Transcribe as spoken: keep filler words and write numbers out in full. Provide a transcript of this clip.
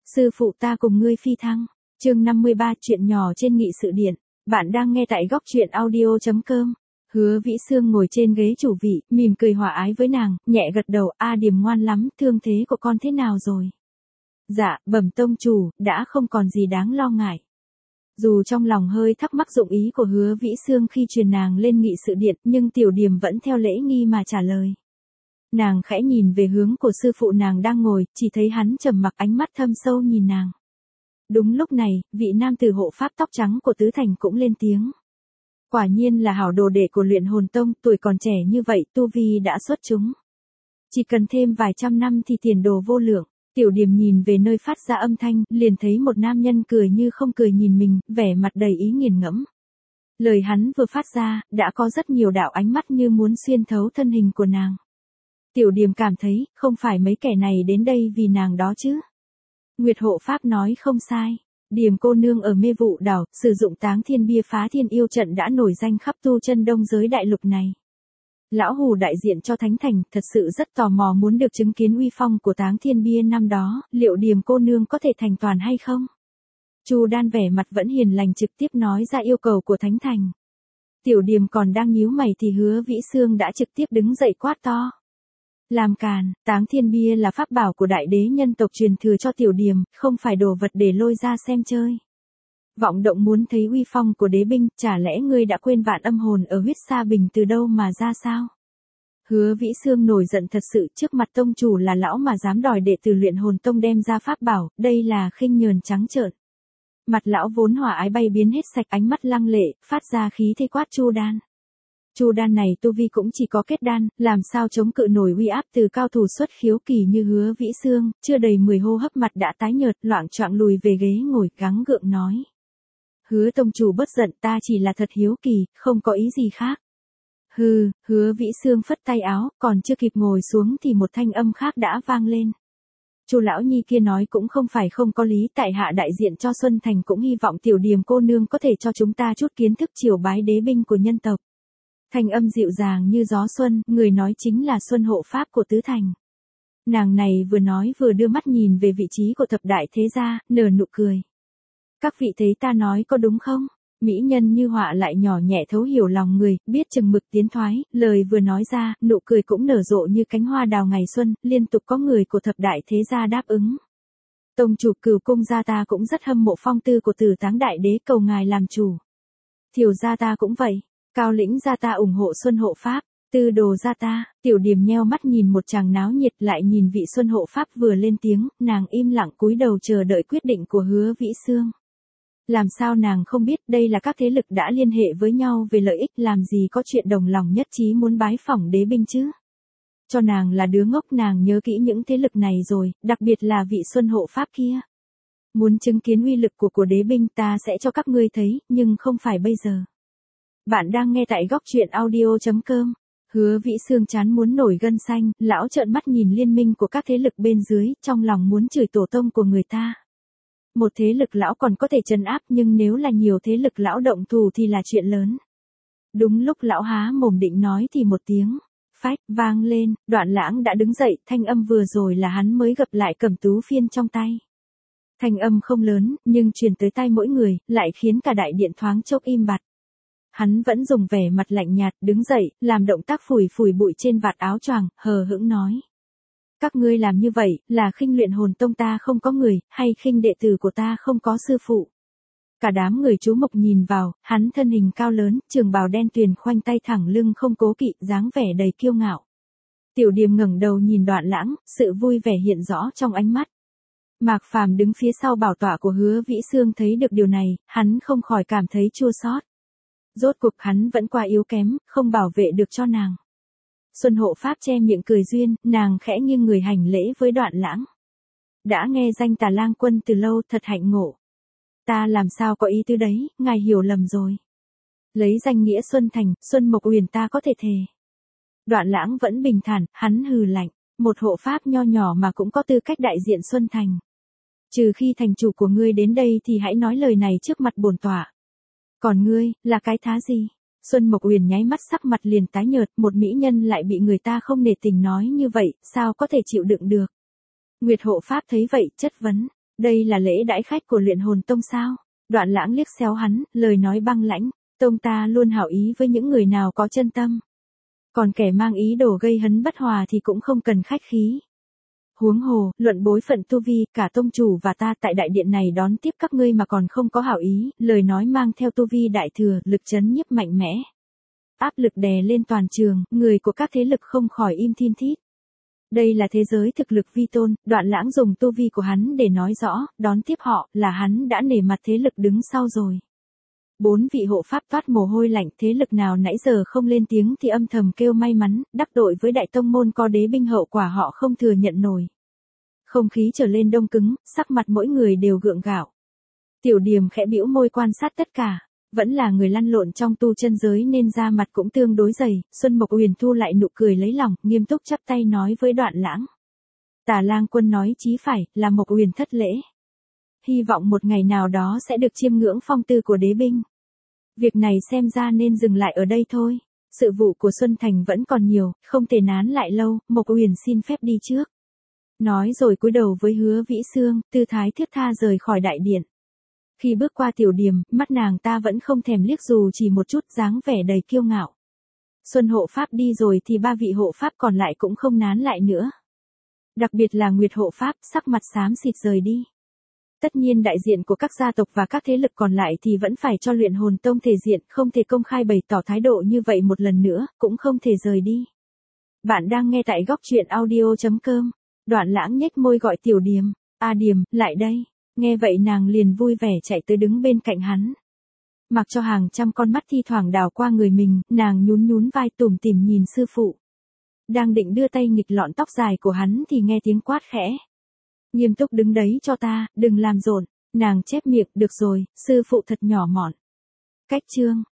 Sư phụ ta cùng ngươi phi thăng. Chương năm mươi ba chuyện nhỏ trên nghị sự điện. Bạn đang nghe tại góc truyện audio chấm com. Hứa Vĩ Sương ngồi trên ghế chủ vị, mỉm cười hòa ái với nàng, nhẹ gật đầu, a Điềm ngoan lắm, thương thế của con thế nào rồi? Dạ, bẩm tông chủ, đã không còn gì đáng lo ngại. Dù trong lòng hơi thắc mắc dụng ý của Hứa Vĩ Sương khi truyền nàng lên nghị sự điện, nhưng Tiểu Điềm vẫn theo lễ nghi mà trả lời. Nàng khẽ nhìn về hướng của sư phụ nàng đang ngồi, chỉ thấy hắn trầm mặc, ánh mắt thâm sâu nhìn nàng. Đúng lúc này, vị nam tử hộ pháp tóc trắng của Tứ Thành cũng lên tiếng. Quả nhiên là hảo đồ đệ của Luyện Hồn Tông, tuổi còn trẻ như vậy, tu vi đã xuất chúng. Chỉ cần thêm vài trăm năm thì tiền đồ vô lượng. Tiểu Điềm nhìn về nơi phát ra âm thanh, liền thấy một nam nhân cười như không cười nhìn mình, vẻ mặt đầy ý nghiền ngẫm. Lời hắn vừa phát ra, đã có rất nhiều đạo ánh mắt như muốn xuyên thấu thân hình của nàng. Tiểu Điềm cảm thấy, không phải mấy kẻ này đến đây vì nàng đó chứ. Nguyệt hộ pháp nói không sai. Điềm cô nương ở Mê Vụ Đảo, sử dụng Táng Thiên Bia phá thiên yêu trận đã nổi danh khắp tu chân đông giới đại lục này. Lão Hù đại diện cho Thánh Thành, thật sự rất tò mò muốn được chứng kiến uy phong của Táng Thiên Bia năm đó, liệu Điềm cô nương có thể thành toàn hay không? Chu Đan vẻ mặt vẫn hiền lành trực tiếp nói ra yêu cầu của Thánh Thành. Tiểu Điềm còn đang nhíu mày thì Hứa Vĩ Sương đã trực tiếp đứng dậy quát to. Làm càn, Táng Thiên Bia là pháp bảo của đại đế nhân tộc truyền thừa cho Tiểu Điềm, không phải đồ vật để lôi ra xem chơi. Vọng động muốn thấy uy phong của đế binh, chả lẽ ngươi đã quên vạn âm hồn ở huyết sa bình từ đâu mà ra sao? Hứa Vĩ Sương nổi giận thật sự, trước mặt tông chủ là lão mà dám đòi đệ tử Luyện Hồn Tông đem ra pháp bảo, đây là khinh nhờn trắng trợn. Mặt lão vốn hòa ái bay biến hết sạch, ánh mắt lăng lệ, phát ra khí thế quát Chu Đan. Chu Đan này tu vi cũng chỉ có kết đan, làm sao chống cự nổi uy áp từ cao thủ xuất khiếu kỳ như Hứa Vĩ Sương, chưa đầy mười hô hấp mặt đã tái nhợt, loạng choạng lùi về ghế ngồi, gắng gượng nói. Hứa tông chủ bất giận, ta chỉ là thật hiếu kỳ, không có ý gì khác. Hừ, Hứa Vĩ Sương phất tay áo, còn chưa kịp ngồi xuống thì một thanh âm khác đã vang lên. Chu lão nhi kia nói cũng không phải không có lý, tại hạ đại diện cho Xuân Thành cũng hy vọng Tiểu Điềm cô nương có thể cho chúng ta chút kiến thức triều bái đế binh của nhân tộc. Thanh âm dịu dàng như gió xuân, người nói chính là Xuân hộ pháp của Tứ Thành. Nàng này vừa nói vừa đưa mắt nhìn về vị trí của thập đại thế gia, nở nụ cười. Các vị thấy ta nói có đúng không? Mỹ nhân như họa lại nhỏ nhẹ thấu hiểu lòng người, biết chừng mực tiến thoái, lời vừa nói ra, nụ cười cũng nở rộ như cánh hoa đào ngày xuân, liên tục có người của thập đại thế gia đáp ứng. Tông chủ Cửu cung gia ta cũng rất hâm mộ phong tư của Tử Táng đại đế, cầu ngài làm chủ. Thiểu gia ta cũng vậy. Cao lĩnh gia ta ủng hộ Xuân hộ pháp, Tư đồ gia ta. Tiểu Điềm nheo mắt nhìn một chàng náo nhiệt, lại nhìn vị Xuân hộ pháp vừa lên tiếng, nàng im lặng cúi đầu chờ đợi quyết định của Hứa Vĩ Sương. Làm sao nàng không biết đây là các thế lực đã liên hệ với nhau về lợi ích, làm gì có chuyện đồng lòng nhất trí muốn bái phỏng đế binh chứ. Cho nàng là đứa ngốc, nàng nhớ kỹ những thế lực này rồi, đặc biệt là vị Xuân hộ pháp kia. Muốn chứng kiến uy lực của của đế binh ta sẽ cho các ngươi thấy, nhưng không phải bây giờ. Bạn đang nghe tại góc truyện audio chấm com. Hứa Vĩ Sương chán muốn nổi gân xanh, lão trợn mắt nhìn liên minh của các thế lực bên dưới, trong lòng muốn chửi tổ tông của người ta. Một thế lực lão còn có thể trấn áp, nhưng nếu là nhiều thế lực lão động thủ thì là chuyện lớn. Đúng lúc lão há mồm định nói thì một tiếng phách vang lên, Đoạn Lãng đã đứng dậy, thanh âm vừa rồi là hắn mới gặp lại Cẩm Tú Phiên trong tay. Thanh âm không lớn, nhưng truyền tới tai mỗi người, lại khiến cả đại điện thoáng chốc im bặt. Hắn vẫn dùng vẻ mặt lạnh nhạt, đứng dậy, làm động tác phủi phủi bụi trên vạt áo choàng, hờ hững nói. Các ngươi làm như vậy, là khinh Luyện Hồn Tông ta không có người, hay khinh đệ tử của ta không có sư phụ. Cả đám người chú mục nhìn vào, hắn thân hình cao lớn, trường bào đen tuyền, khoanh tay thẳng lưng không cố kỵ, dáng vẻ đầy kiêu ngạo. Tiểu Điềm ngẩng đầu nhìn Đoạn Lãng, sự vui vẻ hiện rõ trong ánh mắt. Mạc Phàm đứng phía sau bảo tọa của Hứa Vĩ Sương thấy được điều này, hắn không khỏi cảm thấy chua xót. Rốt cuộc hắn vẫn quá yếu kém, không bảo vệ được cho nàng. Xuân hộ pháp che miệng cười duyên, nàng khẽ nghiêng người hành lễ với Đoạn Lãng. Đã nghe danh Tà Lang Quân từ lâu, thật hạnh ngộ. Ta làm sao có ý tứ đấy, ngài hiểu lầm rồi. Lấy danh nghĩa Xuân Thành, Xuân Mộc Uyển ta có thể thề. Đoạn Lãng vẫn bình thản, hắn hừ lạnh, một hộ pháp nho nhỏ mà cũng có tư cách đại diện Xuân Thành. Trừ khi thành chủ của ngươi đến đây thì hãy nói lời này trước mặt bổn tọa. Còn ngươi, là cái thá gì? Xuân Mộc Uyển nháy mắt sắc mặt liền tái nhợt, một mỹ nhân lại bị người ta không nể tình nói như vậy, sao có thể chịu đựng được? Nguyệt hộ pháp thấy vậy, chất vấn. Đây là lễ đãi khách của luyện hồn tông sao? Đoạn Lãng liếc xéo hắn, lời nói băng lãnh, tông ta luôn hảo ý với những người nào có chân tâm. Còn kẻ mang ý đồ gây hấn bất hòa thì cũng không cần khách khí. Huống hồ, luận bối phận tu vi, cả tông chủ và ta tại đại điện này đón tiếp các ngươi mà còn không có hảo ý, lời nói mang theo tu vi đại thừa, lực chấn nhiếp mạnh mẽ. Áp lực đè lên toàn trường, người của các thế lực không khỏi im thiên thít. Đây là thế giới thực lực vi tôn, Đoạn Lãng dùng tu vi của hắn để nói rõ, đón tiếp họ, là hắn đã nể mặt thế lực đứng sau rồi. Bốn vị hộ pháp toát mồ hôi lạnh, thế lực nào nãy giờ không lên tiếng thì âm thầm kêu may mắn, đắc tội với đại tông môn có đế binh hậu quả họ không thừa nhận nổi. Không khí trở lên đông cứng, sắc mặt mỗi người đều gượng gạo. Tiểu Điềm khẽ bĩu môi quan sát tất cả, vẫn là người lăn lộn trong tu chân giới nên da mặt cũng tương đối dày. Xuân Mộc Uyển thu lại nụ cười lấy lòng, nghiêm túc chắp tay nói với Đoạn Lãng. Tả Lang Quân nói chí phải, là Mộc Uyển thất lễ. Hy vọng một ngày nào đó sẽ được chiêm ngưỡng phong tư của đế binh. Việc này xem ra nên dừng lại ở đây thôi. Sự vụ của Xuân Thành vẫn còn nhiều, không thể nán lại lâu, Mộc Uyển xin phép đi trước. Nói rồi cúi đầu với Hứa Vĩ Sương, tư thái thiết tha rời khỏi đại điện. Khi bước qua Tiểu Điềm, mắt nàng ta vẫn không thèm liếc dù chỉ một chút, dáng vẻ đầy kiêu ngạo. Xuân hộ pháp đi rồi thì ba vị hộ pháp còn lại cũng không nán lại nữa. Đặc biệt là Nguyệt hộ pháp, sắc mặt xám xịt rời đi. Tất nhiên đại diện của các gia tộc và các thế lực còn lại thì vẫn phải cho luyện hồn tông thể diện, không thể công khai bày tỏ thái độ như vậy một lần nữa, cũng không thể rời đi. Bạn đang nghe tại góc truyện audio chấm com. Đoạn Lãng nhếch môi gọi Tiểu Điềm, "A Điềm, lại đây." Nghe vậy nàng liền vui vẻ chạy tới đứng bên cạnh hắn. Mặc cho hàng trăm con mắt thi thoảng đảo qua người mình, nàng nhún nhún vai tủm tỉm nhìn sư phụ. Đang định đưa tay nghịch lọn tóc dài của hắn thì nghe tiếng quát khẽ. "Nghiêm túc đứng đấy cho ta, đừng làm rộn." Nàng chép miệng, "Được rồi, sư phụ thật nhỏ mọn." Cách chương